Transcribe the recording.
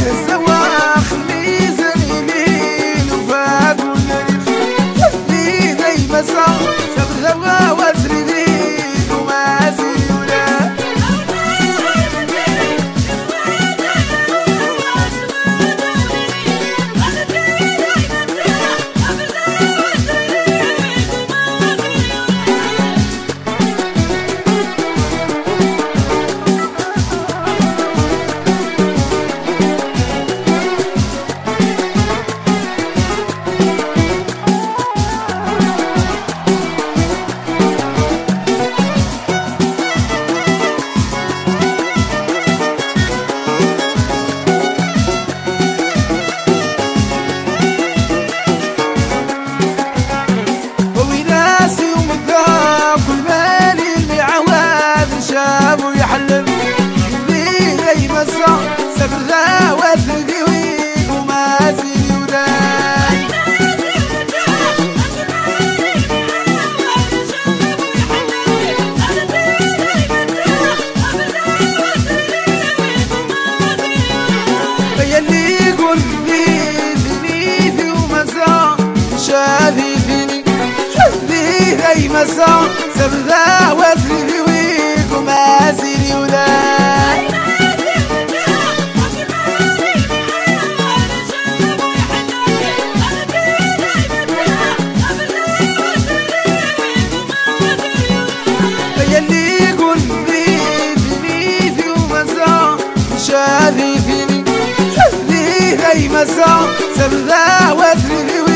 الزواخ ميزان يمين وفاق ونريف لي ذي مسا شبر ذوا وزريدين ومازي ولا سبر ذا وزرقي ويك ومازي وداي يلي يقول بيدي ومسا شاذي فيني شاذي ذي مسا سبر ذا وزرقي ويك ومازي وداي يلي يقول بيدي ومسا شاذي فيني شاذي ذي مسا سبر ذا وزري